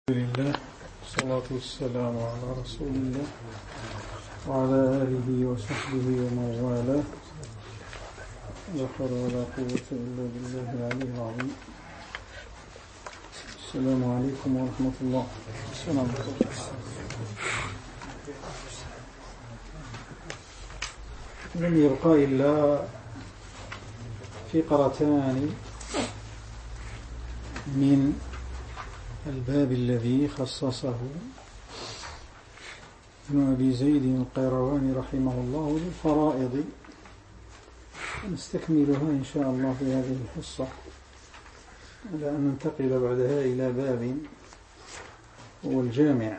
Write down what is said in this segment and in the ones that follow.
الحمد لله والصلاة والسلام على رسول الله وعلى آله وصحبه ومن والاه. لا حول ولا قوة إلا بالله العلي العظيم. السلام عليكم ورحمة الله. السلام عليكم. لم يبقى إلا فقرتان من الباب الذي خصصه ابن أبي زيد القيرواني رحمه الله للفرائض، نستكملها إن شاء الله في هذه الحصة، على أن ننتقل بعدها إلى باب هو الجامع.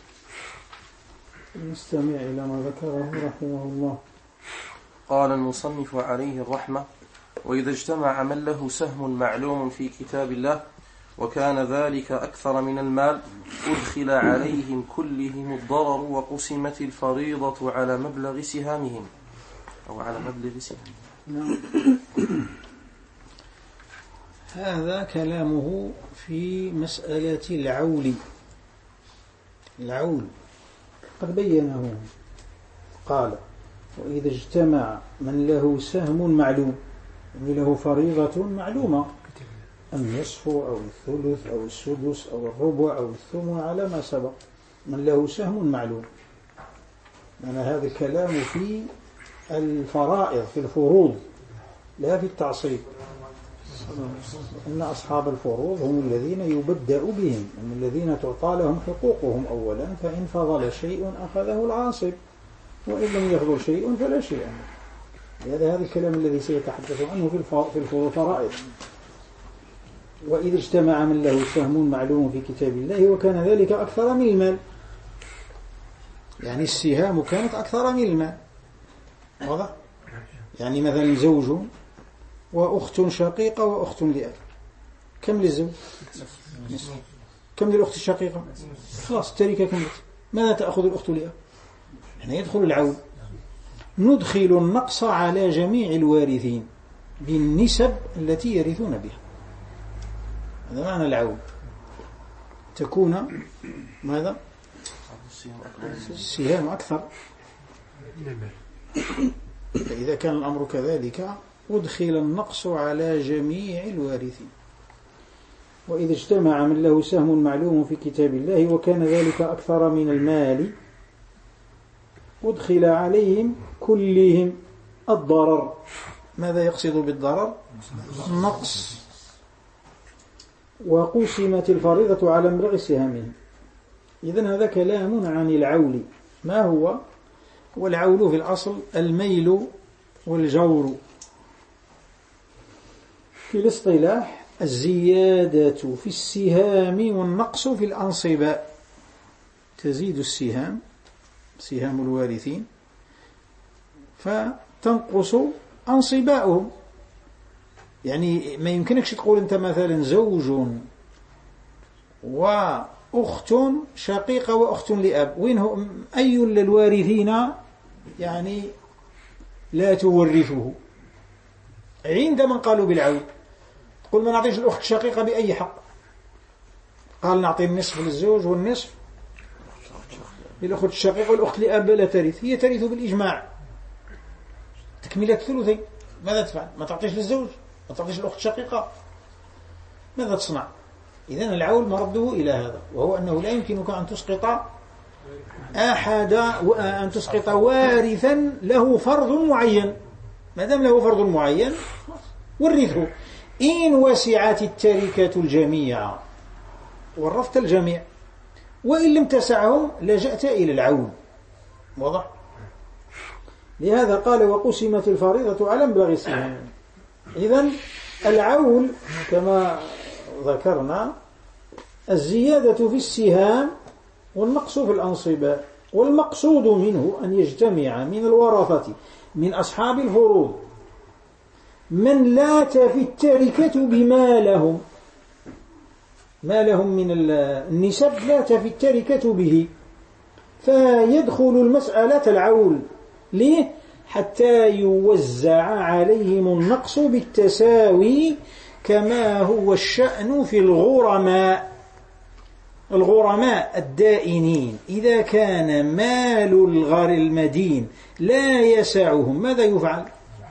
نستمع إلى ما ذكره رحمه الله. قال المصنف عليه الرحمة: وإذا اجتمع من له سهم معلوم في كتاب الله وكان ذلك أكثر من المال أدخل عليهم كلهم الضرر وقسمت الفريضة على مبلغ سهامهم أو على مبلغ سهامهم. هذا كلامه في مسألة العول. قد بينه، قال: وإذا اجتمع من له سهم معلوم، يعني له فريضة معلومة، النصف أو الثلث أو السدس أو الربع أو الثمن على ما سبق، من له سهم معلوم. يعني هذا الكلام في الفرائض، في الفروض، لا في التعصيب. إن أصحاب الفروض هم الذين يبدأ بهم، هم الذين تعطى لهم حقوقهم أولا، فإن فضل شيء أخذه العاصب، وإن لم يفضل شيء فلا شيء. هذا الكلام الذي سيتحدث عنه في الفرائض. وإذا اجتمع من له سهم معلوم في كتاب الله وكان ذلك أكثر من المال، يعني السهام كانت أكثر من المال. واضح؟ يعني مثلا زوج وأخت شقيقة وأخت لأب، كم للزوج؟ كم للأخت الشقيقة؟ خلاص التركة كملت. ماذا تأخذ الأخت لأب؟ هنا يدخل العول. ندخل النقص على جميع الوارثين بالنسب التي يرثون بها. هذا معنى العول. تكون ماذا؟ السهام أكثر. فإذا كان الأمر كذلك أدخل النقص على جميع الوارثين. وإذا اجتمع من له سهم معلوم في كتاب الله وكان ذلك أكثر من المال أدخل عليهم كلهم الضرر. ماذا يقصد بالضرر؟ النقص. وقسمت الفريضة على مبلغ سهامهم. إذن هذا كلام عن العول. ما هو؟ والعول في الأصل الميل والجور. في الاصطلاح الزيادة في السهام والنقص في الأنصباء. تزيد السهام، سهام الوارثين، فتنقص أنصباؤهم. يعني ما يمكنكش تقول أنت مثلا زوج وأخت شقيقة وأخت لأب، وين هو أي الوارثين يعني لا تورثه؟ عند من قالوا بالعول تقول ما نعطيش الأخت الشقيقة بأي حق. قال نعطي النصف للزوج والنصف للأخت الشقيقة، والأخت لأب لا ترث، هي ترث بالإجماع تكملة الثلثين. ماذا تفعل؟ ما تعطيش للزوج، ما تعطيش الأخت الشقيقة، ماذا تصنع؟ إذن العول مرده إلى هذا، وهو أنه لا يمكنك أن تسقط وارثا له فرض معين. ما دام له فرض معين ورثه. إن وسعت التركة الجميع ورثت الجميع، وإن لم تسعهم لجأت إلى العول. واضح؟ لهذا قال: وقسمت الفريضة على مبلغ السهام. إذن العول كما ذكرنا الزيادة في السهام والنقص في الأنصباء. والمقصود منه أن يجتمع من الورثة من أصحاب الفروض من لات في التركة بما لهم، ما لهم من النسب لات في التركة به، فيدخل المسألة العول. ليه؟ حتى يوزع عليهم النقص بالتساوي كما هو الشأن في الغرماء. الغرماء الدائنين إذا كان مال المدين لا يسعهم ماذا يفعل؟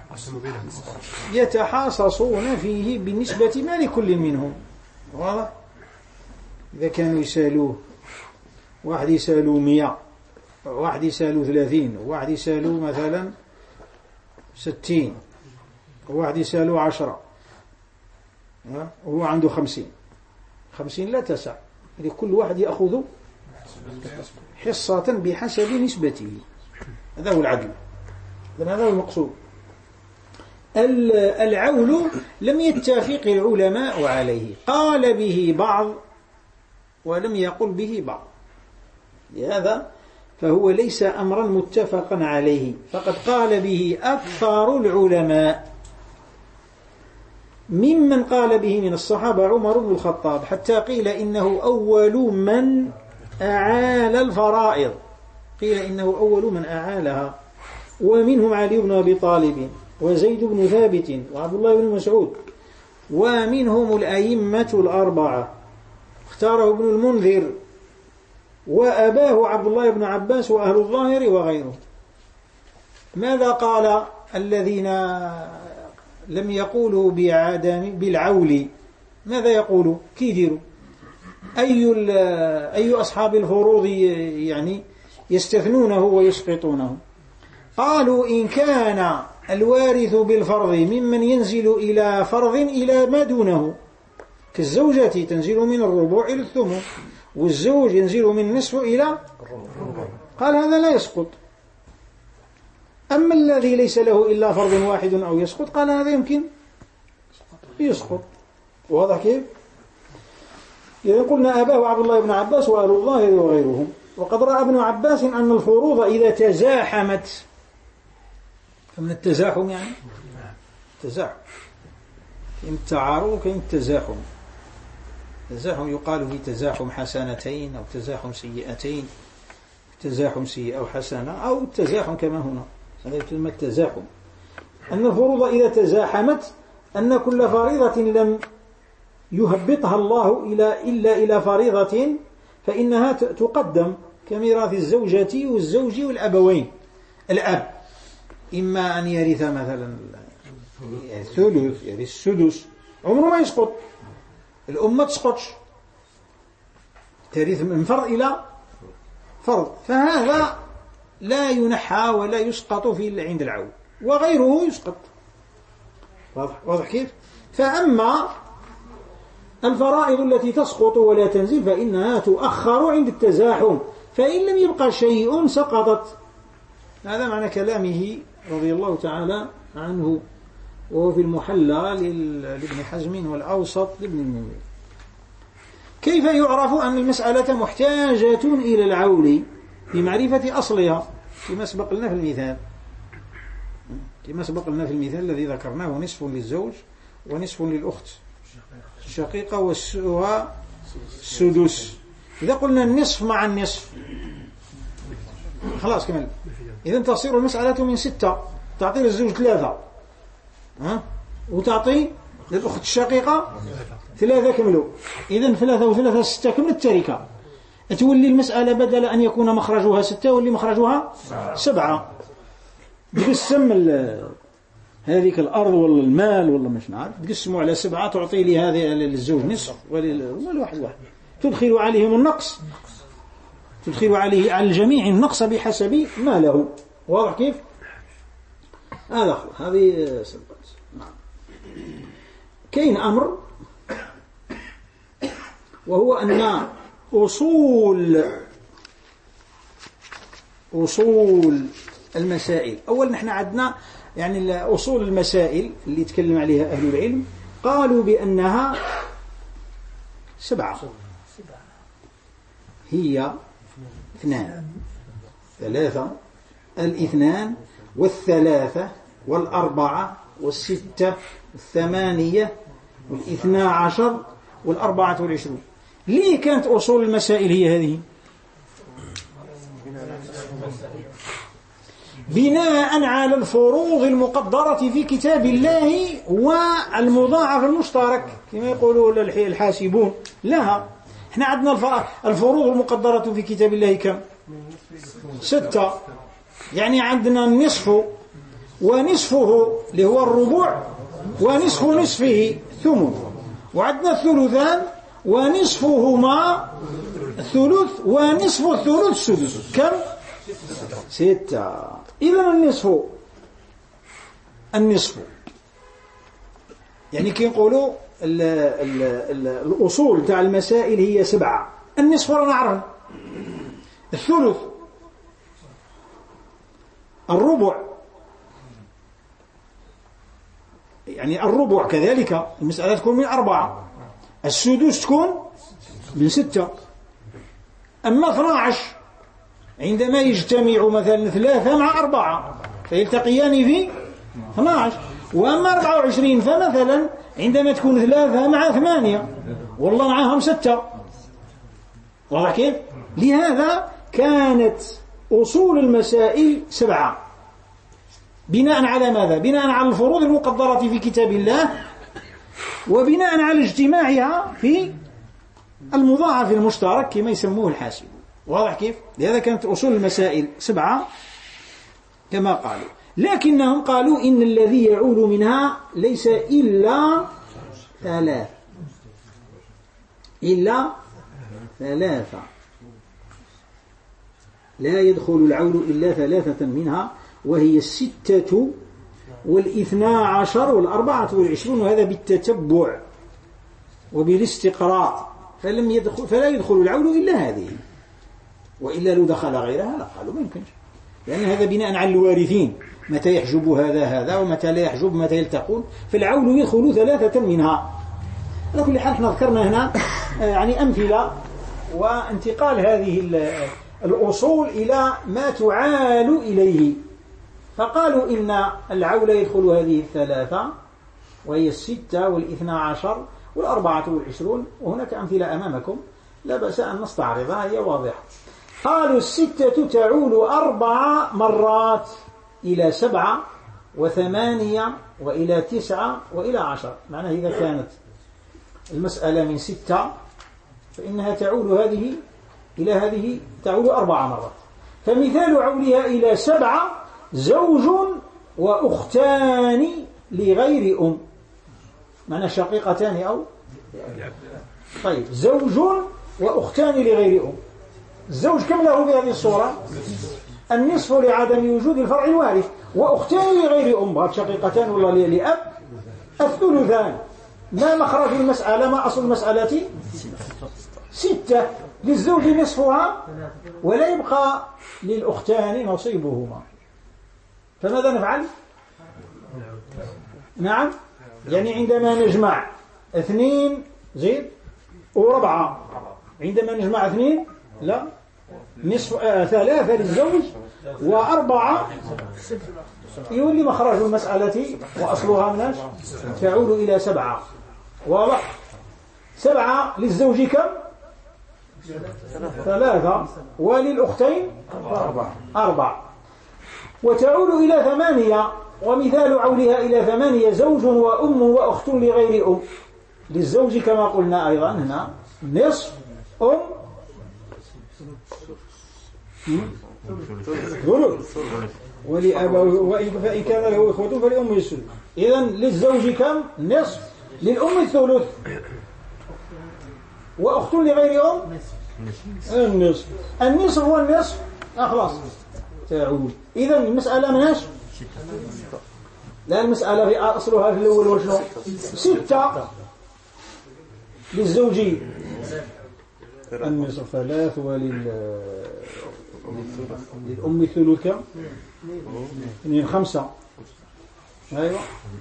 يتحاصصون فيه بالنسبة ما لكل منهم. واضح؟ إذا كانوا يسالوه، واحد يسالوه 100، واحد يسالوه 30، وواحد يسالوه مثلا 60، وواحد يسالوه 10، وهو عنده 50 لا تسع، لكل واحد يأخذ حصة بحسب نسبته. هذا هو العدل، هذا هو المقصود. العول لم يتفق العلماء عليه، قال به بعض ولم يقل به بعض، لهذا فهو ليس أمرا متفقا عليه، فقد قال به أكثر العلماء. ممن قال به من الصحابة عمر بن الخطاب، حتى قيل إنه أول من أعال الفرائض، قيل إنه أول من أعالها، ومنهم علي بن أبي طالب وزيد بن ثابت وعبد الله بن مسعود، ومنهم الأئمة الأربعة، اختاره ابن المنذر وأباه عبد الله بن عباس وأهل الظاهر وغيره. ماذا قال الذين لم يقولوا بالعول؟ ماذا يقولوا؟ كيديروا أي أصحاب الفروض يعني يستثنونه ويسقطونه؟ قالوا إن كان الوارث بالفرض ممن ينزل إلى فرض إلى ما دونه، كالزوجة تنزل من الربع إلى الثمن، والزوج ينزل من النصف إلى، قال هذا لا يسقط. أما الذي ليس له إلا فرض واحد أو يسقط، قال هذا يمكن يسقط. واضح كيف؟ إذا قلنا أباه عبد الله بن عباس وأهل الظاهر وغيرهم. وقد رأى ابن عباس أن الفروض إذا تزاحمت، فمن التزاحم يعني تزاحم، كاين التعارض وكاين التزاحم. التزاحم يقال في تزاحم حسنتين أو تزاحم سيئتين، تزاحم سيئة أو حسنة، أو التزاحم كما هنا، هذا يسمى التزاحم. أن الفروض إذا تزاحمت، أن كل فريضة لم يهبطها الله إلا إلى فريضة فإنها تقدم، كميراث الزوجة والزوج والأبوين. الأب إما أن يرث مثلا الثلث، يرث السدس، عمره ما يسقط. الأم ما تسقطش، ترث من فرض إلى فرض، فهذا لا ينحى ولا يسقط في عند العول، وغيره يسقط. واضح كيف؟ فأما الفرائض التي تسقط ولا تنزل فإنها تؤخر عند التزاحم، فإن لم يبقى شيء سقطت. هذا معنى كلامه رضي الله تعالى عنه، وهو في المحلى لابن حزم والأوسط لابن المنذر. كيف يعرف أن المسألة محتاجة إلى العول؟ بمعرفة أصلها، كما سبق لنا في المثال الذي ذكرناه، نصف للزوج ونصف للأخت الشقيقة والسدس. إذا قلنا النصف مع النصف خلاص كمل، إذن تصير المسألة من 6، تعطي للزوج 3 وتعطي للأخت الشقيقة 3 كملوا، إذن 3 و3 6 كمل التركة. تولي المسألة بدل أن يكون مخرجها 6 واللي مخرجها 7. تقسم هذيك الأرض ولا المال ولا مش نعرف، تقسموا على 7، تعطي لي هذه للزوج نصف والواحد تدخل عليهم النقص، تدخل عليه على الجميع النقص بحسب ما له. واضح كيف؟ هذه سبقت. كاين أمر، وهو أن أصول المسائل، أول نحن عندنا يعني أصول المسائل اللي يتكلم عليها أهل العلم، قالوا بأنها 7، هي 2 3 2 3 4 6 8 12 24. ليه كانت أصول المسائل هي هذه؟ بناء على الفروض المقدرة في كتاب الله والمضاعف المشترك كما يقولون الحاسبون لها. احنا عندنا الفروض المقدرة في كتاب الله كم؟ 6. يعني عندنا النصف ونصفه اللي هو الربع ونصف نصفه ثمن، وعندنا الثلثان ونصفهما الثلث ونصف الثلث سدس. كم؟ 6. إذن النصف يعني كي نقولوا الأصول تاع المسائل هي 7. النصف رانا نعرف، الثلث، الربع، يعني الربع كذلك المسألة تكون من 4، السدس تكون من 6. أما 12 عندما يجتمع مثلا 3 مع 4 فيلتقيان في 12. وأما 24 فمثلا عندما تكون 3 مع 8 والله معهم 6. واضح كيف؟ لهذا كانت أصول المسائل 7 بناء على ماذا؟ بناء على الفروض المقدرة في كتاب الله، وبناء على اجتماعها في المضاعف المشترك كما يسموه الحاسب. واضح كيف؟ لهذا كانت أصول المسائل 7 كما قالوا. لكنهم قالوا إن الذي يعول منها ليس إلا 3، إلا 3، لا يدخل العول إلا 3 منها، وهي 6 و12 و24، وهذا بالتتبع وبالاستقراء، فلا يدخل العول إلا هذه، وإلا لو دخل غيرها لا قالوا ما يمكنش، لأن هذا بناء على الوارثين، متى يحجب هذا ومتى لا يحجب، متى يلتقون، فالعول يدخل 3 منها. على كل حال احنا ذكرنا هنا يعني أمثلة وانتقال هذه الأصول إلى ما تعال إليه. فقالوا إن العول يدخل هذه 3 وهي 6 و12 و24، وهناك أمثلة أمامكم لا بأس أن نستعرضها، هي واضحة. قالوا 6 تعول 4 مرات إلى 7 و8 وإلى 9 وإلى 10. معناه إذا كانت المسألة من 6 فإنها تعول هذه إلى هذه تعول 4 مرات. فمثال عولها إلى 7 زوج وأختان لغير أم، معنى شقيقتان أو طيب، زوج وأختان لغير أم. الزوج كم له بهذه الصورة؟ النصف لعدم وجود الفرع الوارث، وأختان لغير أم، هذه شقيقتان ولا لأب، الثلثان. ما مخرج المسألة؟ ما أصل المسألة؟ 6. للزوج نصفها ولا يبقى للأختان نصيبهما. فماذا نفعل؟ نعم، يعني عندما نجمع 2 زيد و4، عندما نجمع 2 لا نصف 3 للزوج و4 يولي مخرج المسألة وأصلها مناش تعود إلى 7. واضح؟ 7 للزوج كم؟ 3 وللأختين 4. وتعود إلى 8، ومثال عولها إلى 8 زوج وأم وأخت لغير أم. للزوج كما قلنا أيضا هنا نصف، أم ثلث، فإن كان له إخوة فلأمه الثلث. إذن للزوج كم؟ نصف، للأم الثلث، وأخت لغير أم النصف. النصف هو النصف خلاص تعود. إذن المسألة مناش لا، المسألة في أصلها في الأول وشنو؟ 6 للزوج النصف 3 للأم الثلث كم؟ 5. أيوة.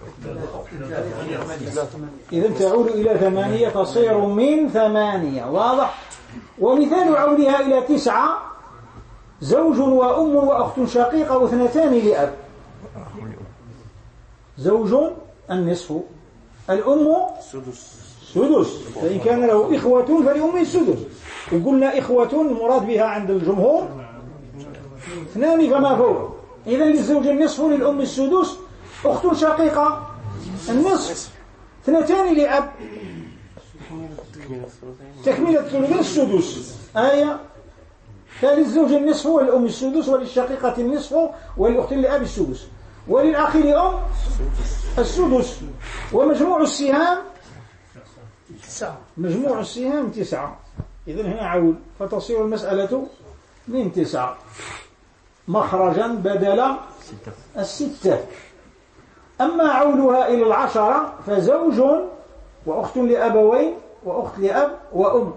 إذن تعود إلى 8 تصير من 8. واضح؟ ومثال عودها إلى 9 زوج وأم وأخت شقيقة واثنتان لأب. زوج النصف، الأم سدس، فإن كان له إخوة فلأمه السدس. وقلنا إخوة المراد بها عند الجمهور 2 فما فوق. إذن للزوج النصف، للأم السدس، أخت شقيقة النصف، 2 لأب. تكملة الثلثين السدس آية. فللزوج النصف وللأم السدس وللشقيقة النصف وللأخت لأب السدس وللأخ لأم السدس. ومجموع السهام مجموع السهام 9. إذن هنا عول فتصير المسألة من 9 مخرجا بدل 6. أما عولها إلى 10 فزوج وأخت لأبوين وأخت لأب وأم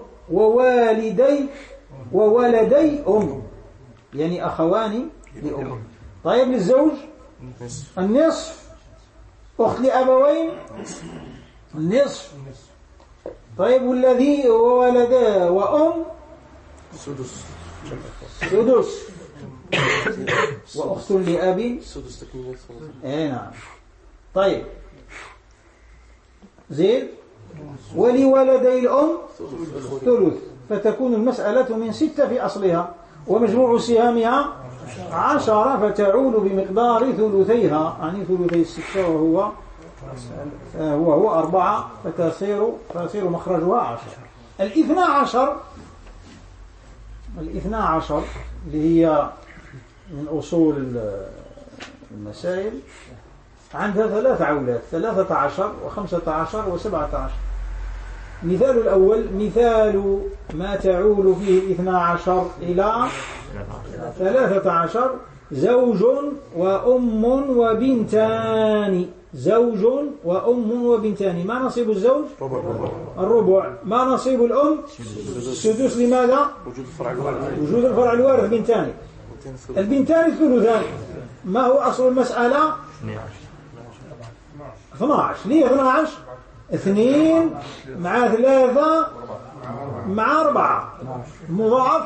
وولدي أم، يعني أخوان لأم. طيب للزوج النصف، أخت لأبوين النصف. طيب والذي وولدا وأم سدس وأخت لأبي سدس تكملة الثلثين. نعم. طيب زين. ولولدي الأم ثلث، فتكون المسألة من 6 في أصلها، ومجموع سهامها 10 فتعول بمقدار ثلثيها، يعني ثلثي 6 وهو 4 فتصير مخرجها 10. 12 اللي هي من أصول المسائل عندها 3 عولات، 13 و15 و17. مثال الأول مثال ما تعول فيه 12 إلى 13 زوج وأم وبنتان. زوج وأم وبنتان. ما نصيب الزوج؟ الربع. ما نصيب الأم؟ السدس. لماذا؟ وجود الفرع الوارث بنتان. البنتان ثلثان. ما هو أصل المسألة؟ 12. ليه 12؟ 2 مع 3 مع 4 مضاعف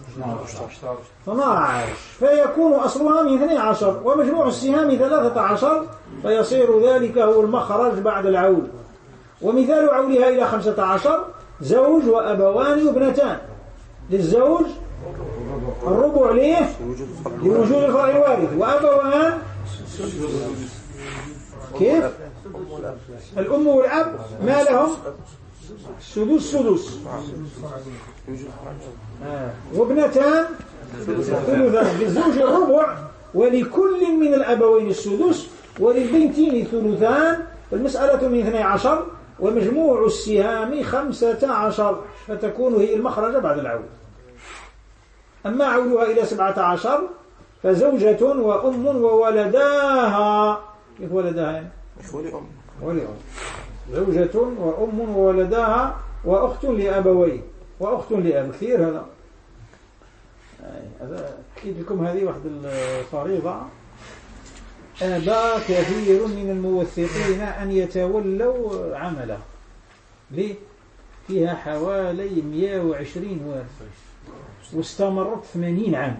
12، فيكون أصلها من 12 ومجموع السهام 13، فيصير ذلك هو المخرج بعد العول. ومثال عولها إلى 15 زوج وأبوان وابنتان. للزوج الربع ليه؟ لوجود الفرع الوارث. وأبوان كيف؟ الأم والأب ما لهم؟ سدس. وابنتان ثلثان. للزوج الربع ولكل من الأبوين السدس وللبنتين ثلثان. المسألة من 12 ومجموع السهام 15، فتكون هي المخرج بعد العول. أما عولها إلى 17 فزوجة وأم وولداها. كيف ولداها يعني؟ ولأم. زوجة وأم وولداها وأخت لأبوين وأخت لأب. كثير هذا. أكيد لكم هذه واحد الفريضة. أبى كثير من الموثقين أن يتولوا عمله. ليه؟ فيها حوالي 120 وارث واستمرت 80 عام،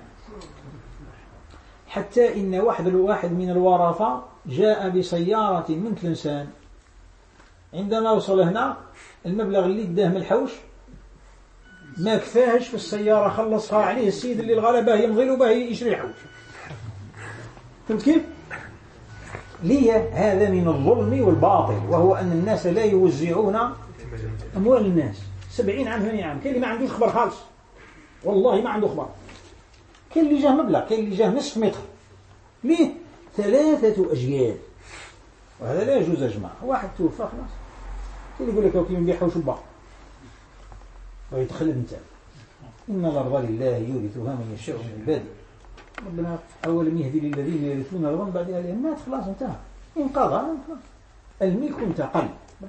حتى إن واحد من الورثة جاء بسيارة من تلنسان. عندما وصل هنا المبلغ اللي اداه من الحوش ما كفاهش في السيارة، خلصها عليه السيد اللي الغلبة يمضي له به يشري الحوش. فهمت كيف؟ ليه؟ هذا من الظلم والباطل، وهو أن الناس لا يوزعون أموال الناس. 70 عام 80 عام. كاين اللي ما عندوش خبر خالص، والله ما عنده خبر. كاين اللي جاه مبلغ، كاين اللي جاه نصف متر. ليه؟ 3 أجيال، وهذا لا يجوز يا جماعة. واحد توفى خلاص، كاين اللي يقول لك كي نبيعوا شبا ويتخلد انت. إن الأرض لله يورثها من يشاء من عباده. ربنا أولم يهدي للذين يرثون الأرض بعد أهلها مات، خلاص انتهى، انقضى، الملك انتقل.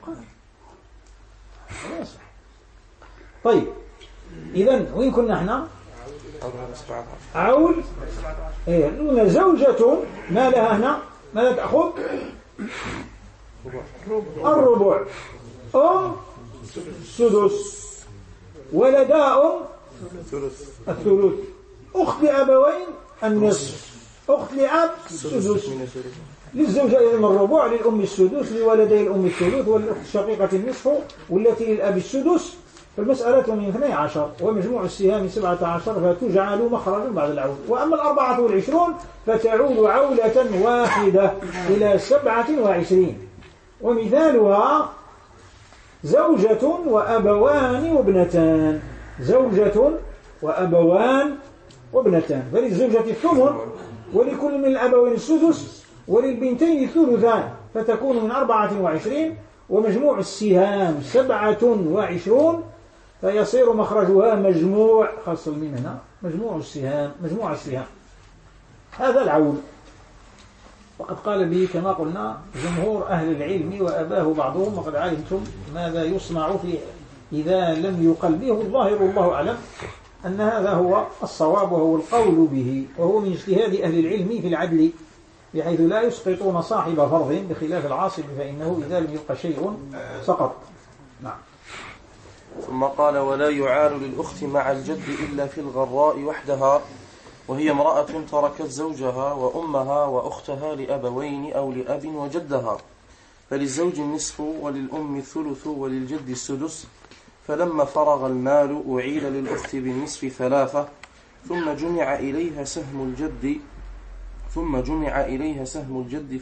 خلاص. طيب إذن وين كنا احنا؟ عول. لنا زوجة ما لها هنا؟ ماذا تأخذ؟ الربع. أم سدس. ولداء الثلث. أخت لأبوين النصف. أخت لأب السدس. للزوجة إذن الربع، للأم السدس، لولدي الأم الثلث، والأخت الشقيقة النصف، والتي للأب السدس. فالمسألة من 12 ومجموع السهام 17، فتجعل مخرجا بعد العول. وأما 24 فتعود عولة واحدة إلى 27. ومثالها زوجة وأبوان وابنتان، زوجة وأبوان وابنتان، فللزوجة الثمن ولكل من الأبوين السدس وللبنتين الثلثان، فتكون من 24 ومجموع السهام 27 فيصير مخرجها مجموع خاص من هنا مجموع السهام. هذا العول، وقد قال به كما قلنا جمهور أهل العلم وأباه بعضهم، وقد علمتم ماذا يصنع فيه إذا لم يقل به الظاهر والله أعلم أن هذا هو الصواب وهو القول به، وهو من اجتهاد أهل العلم في العدل بحيث لا يسقطون صاحب فرض بخلاف العاصب فإنه إذا لم يبق شيء سقط. نعم. ثم قال: ولا يعال للأخت مع الجد إلا في الغراء وحدها، وهي امرأة تركت زوجها وأمها وأختها لأبوين أو لأب وجدها، فللزوج النصف وللأم الثلث وللجد السدس، فلما فرغ المال أعيد للأخت بالنصف 3 ثم جمع إليها سهم الجد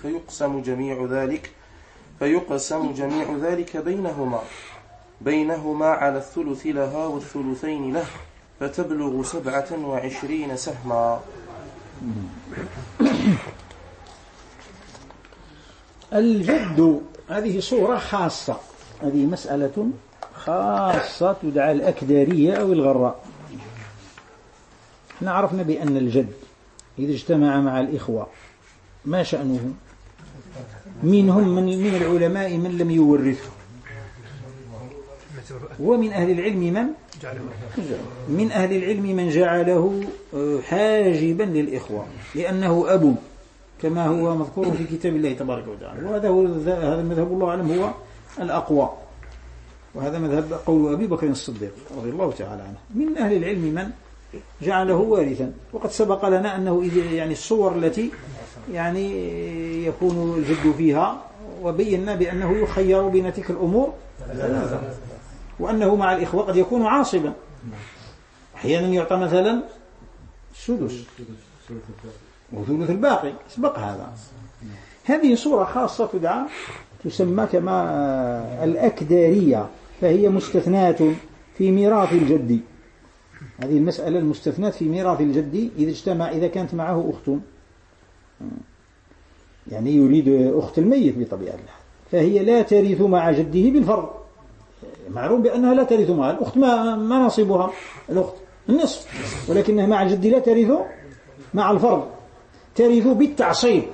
فيقسم جميع ذلك بينهما على الثلث لها والثلثين له، فتبلغ 27 سهما. الجد هذه صورة خاصة، هذه مسألة خاصة تدعى الأكدارية أو الغراء. عرفنا بأن الجد إذا اجتمع مع الإخوة ما شأنه؟ منهم من العلماء من لم يورثه، ومن أهل العلم من جعله حاجبا للإخوة لأنه أب كما هو مذكور في كتاب الله تبارك وتعالى، وهذا المذهب الله أعلم هو الأقوى، وهذا مذهب قول أبي بكر الصديق رضي الله تعالى عنه. من أهل العلم من جعله وارثا، وقد سبق لنا أنه يعني الصور التي يعني يكون الجد فيها، وبينا بأنه يخير بين تلك الأمور ثلاثة، وأنه مع الإخوة قد يكون عاصبا، أحيانا يعطى مثلا السدس وثلث الباقي، سبق هذا. هذه صورة خاصة تسمى كما الأكدارية، فهي مستثنات في ميراث الجد. هذه المسألة المستثنات في ميراث الجد إذا كانت معه أخت، يعني يريد أخت الميت بطبيعة الحال، فهي لا ترث مع جده بالفرض، معلوم بأنها لا ترث مع الأخت، ما نصيبها الأخت النصف، ولكنها مع الجد لا ترث مع الفرض، ترث بالتعصيب،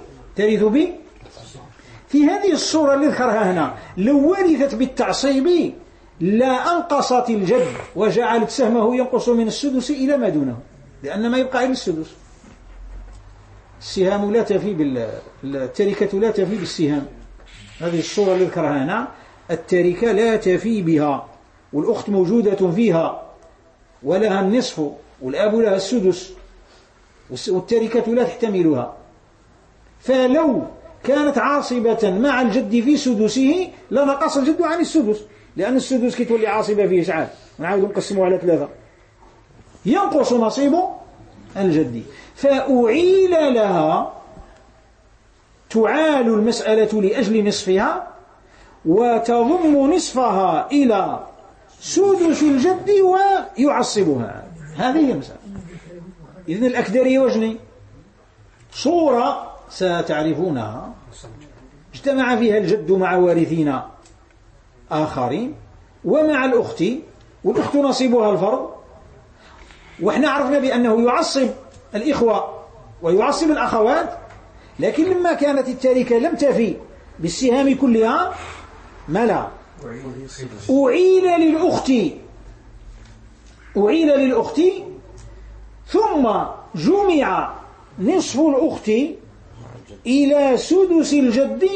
في هذه الصورة اللي ذكرها هنا لو ورثت بالتعصيب لا أنقصت الجد وجعلت سهمه ينقص من السدس إلى ما دونه، لأن ما يبقى إلى السدس. السهام لا تفي التركة لا تفي بالسهام. هذه الصورة اللي ذكرها هنا التركة لا تفي بها، والأخت موجودة فيها ولها النصف والأب لها السدس، والتركة لا تحتملها، فلو كانت عاصبة مع الجد في سدسه لنقص الجد عن السدس، لأن السدس كي تولي عاصبة فيه شعال، ونعاود نقسمه على 3 ينقص نصيب الجد، فأعيل لها، تعال المسألة لأجل نصفها وتضم نصفها إلى سدس الجد ويعصبها. هذه هي المسألة. إذن الأكدرية وجني صورة ستعرفونها اجتمع فيها الجد مع وارثين آخرين ومع الأخت، والأخت نصيبها الفرض، وإحنا عرفنا بأنه يعصب الإخوة ويعصب الأخوات، لكن لما كانت التركة لم تفي بالسهام كلها ملا أعيل للأخت ثم جمع نصف الأخت إلى سدس الجد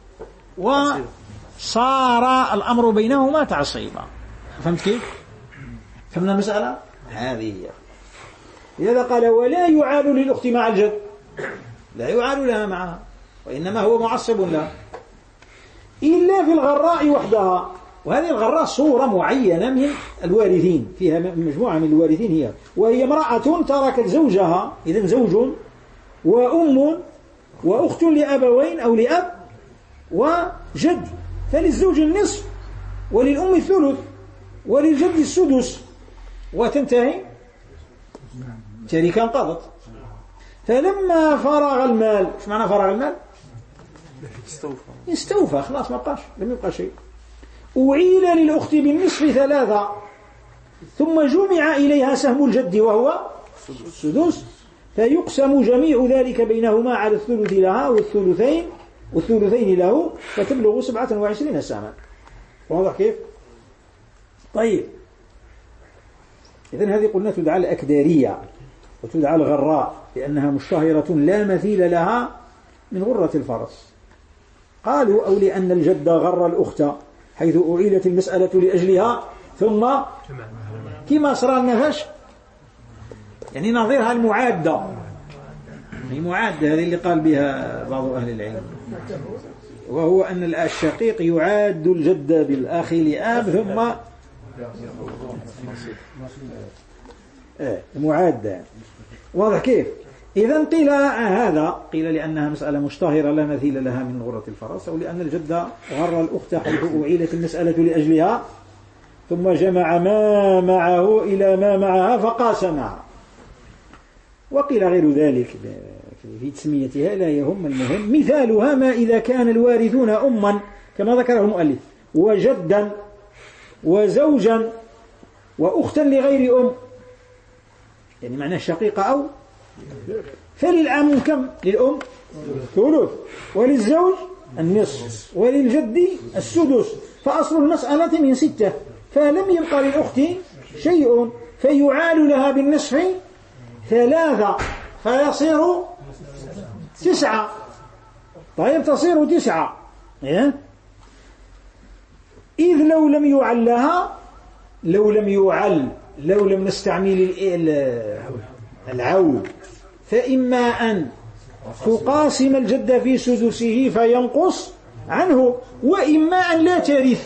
وصار الأمر بينهما تعصيبا. فهمت كيف؟ فهمنا المسألة؟ هذه هي. لذا قال ولا يعال للأخت مع الجد، لا يعال لها معها، وإنما هو معصب لها إلا في الغراء وحدها. وهذه الغراء صورة معينة من الوارثين، فيها مجموعة من الوارثين هي، وهي امرأة تركت زوجها، إذن زوج وأم وأخت لأبوين أو لأب وجد، فللزوج النصف وللأم الثلث وللجد السدس وتنتهي تركة انقضت. فلما فرغ المال، ايش معنى فرغ المال؟ استوفى خلاص، ما بقاش، لم يبقى شيء. أعيل للأخت بالنصف 3 ثم جمع إليها سهم الجد وهو السدس، فيقسم جميع ذلك بينهما على الثلث لها والثلثين له، فتبلغ 27 سهما. واضح كيف؟ طيب، إذن هذه قلنا تدعى الأكدارية وتدعى الغراء لأنها مشتهرة لا مثيل لها من غرة الفرس. قالوا أو لأن الجد غر الأخت حيث أعيلت المسألة لأجلها ثم كما صار النفش، يعني نظيرها المعادة، المعادة هذه اللي قال بها بعض أهل العلم، وهو أن الشقيق يعاد الجد بالأخ لآب ثم معادة. واضح كيف؟ إذن قيل هذا، قيل لأنها مسألة مشتهرة لا مثيل لها من غرة الفرس، أو لأن الجد غر الأخت حيث أعيلت المسألة لأجلها ثم جمع ما معه إلى ما معها فقاسمها. وقيل غير ذلك في تسميتها لا يهم. المهم مثالها ما إذا كان الوارثون أما كما ذكره المؤلف وجدا وزوجا وأختا لغير أم، يعني معناه شقيقة أو، فللأم كم؟ للأم ثلث وللزوج النصف وللجد السدس، فأصل المسألة من 6، فلم يبقى للأخت شيء، فيعال لها بالنصف 3 فيصير 9. طيب تصير 9 إذ لو لم يعل لها، لو لم نستعمل العول، فإما أن تقاسم الجد في سدسه فينقص عنه، وإما أن لا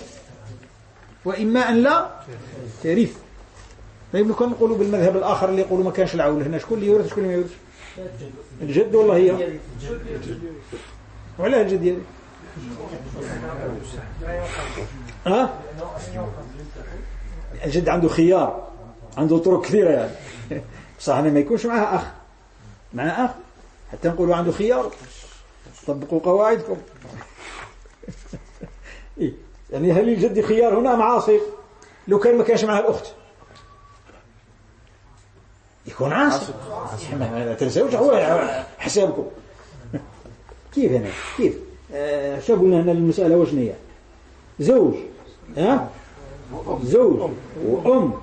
ترث. طيب لو كان نقولوا بالمذهب الآخر اللي يقولوا ما كانش العول، هنا شكون اللي يورث شكون اللي ما يورث؟ الجد والله هي ولا الجد يرث؟ الجد عنده خيار، عنده طرق كثيرة يعني. صح ما يكونش معها أخ حتى نقولوا عنده خيار، طبقوا قواعدكم. يعني هل الجد خيار هنا أم عاصر؟ لو كان ما كانش معها الأخت يكون عاصر. ما تنسوش هو حسابكم. كيف هنا؟ كيف؟ شو قلنا هنا المسألة وش هي؟ زوج زوج وأم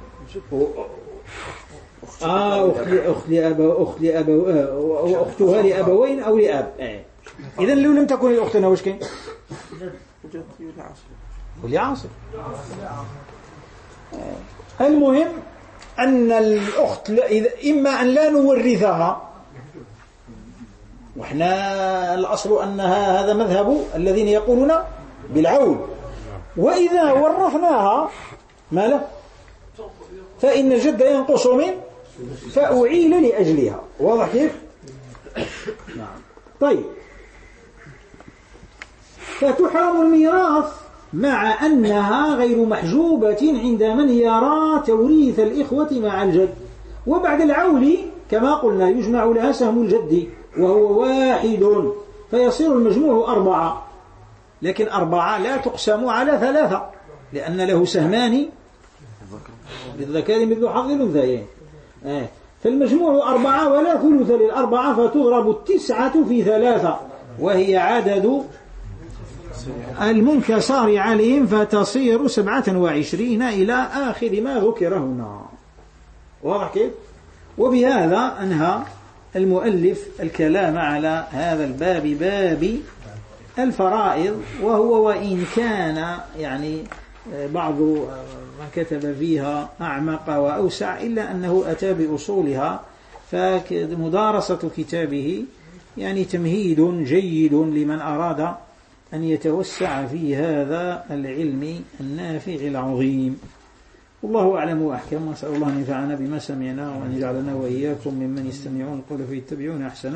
أخت لأب وأختها لأبوين أو لأب. إذن لو لم تكن الأخت هنا وش كان؟ ولعاصر. المهم أن الأخت إما أن لا نورثها، وإحنا الأصل أنها هذا مذهب الذين يقولون بالعول، وإذا ورثناها ما له فإن الجد ينقص من فأعيل لأجلها. واضح كيف؟ طيب، فتحرم الميراث مع أنها غير محجوبة عند من يرى توريث الإخوة مع الجد. وبعد العول كما قلنا يجمع لها سهم الجد وهو 1 فيصير المجموع 4، لكن 4 لا تقسم على 3 لأن له سهمان للذكر مثل حظ الأنثيين. فالمجموع 4 ولا ثلث لل4، فتضرب 9 في 3 وهي عدد المنكسار عليهم، فتصير 27 إلى آخر ما ذكر هنا. واضح كيف؟ وبهذا أنهى المؤلف الكلام على هذا الباب، باب الفرائض، وهو وإن كان يعني بعض من كتب فيها أعمق وأوسع إلا أنه أتى بأصولها، فمدارسة كتابه يعني تمهيد جيد لمن أراد أن يتوسع في هذا العلم النافع العظيم. والله أعلم وأحكم، وأسأل الله أن ينفعنا بما سمعنا وأن يجعلنا وإياكم ممن يستمعون القول فيتبعون أحسنه.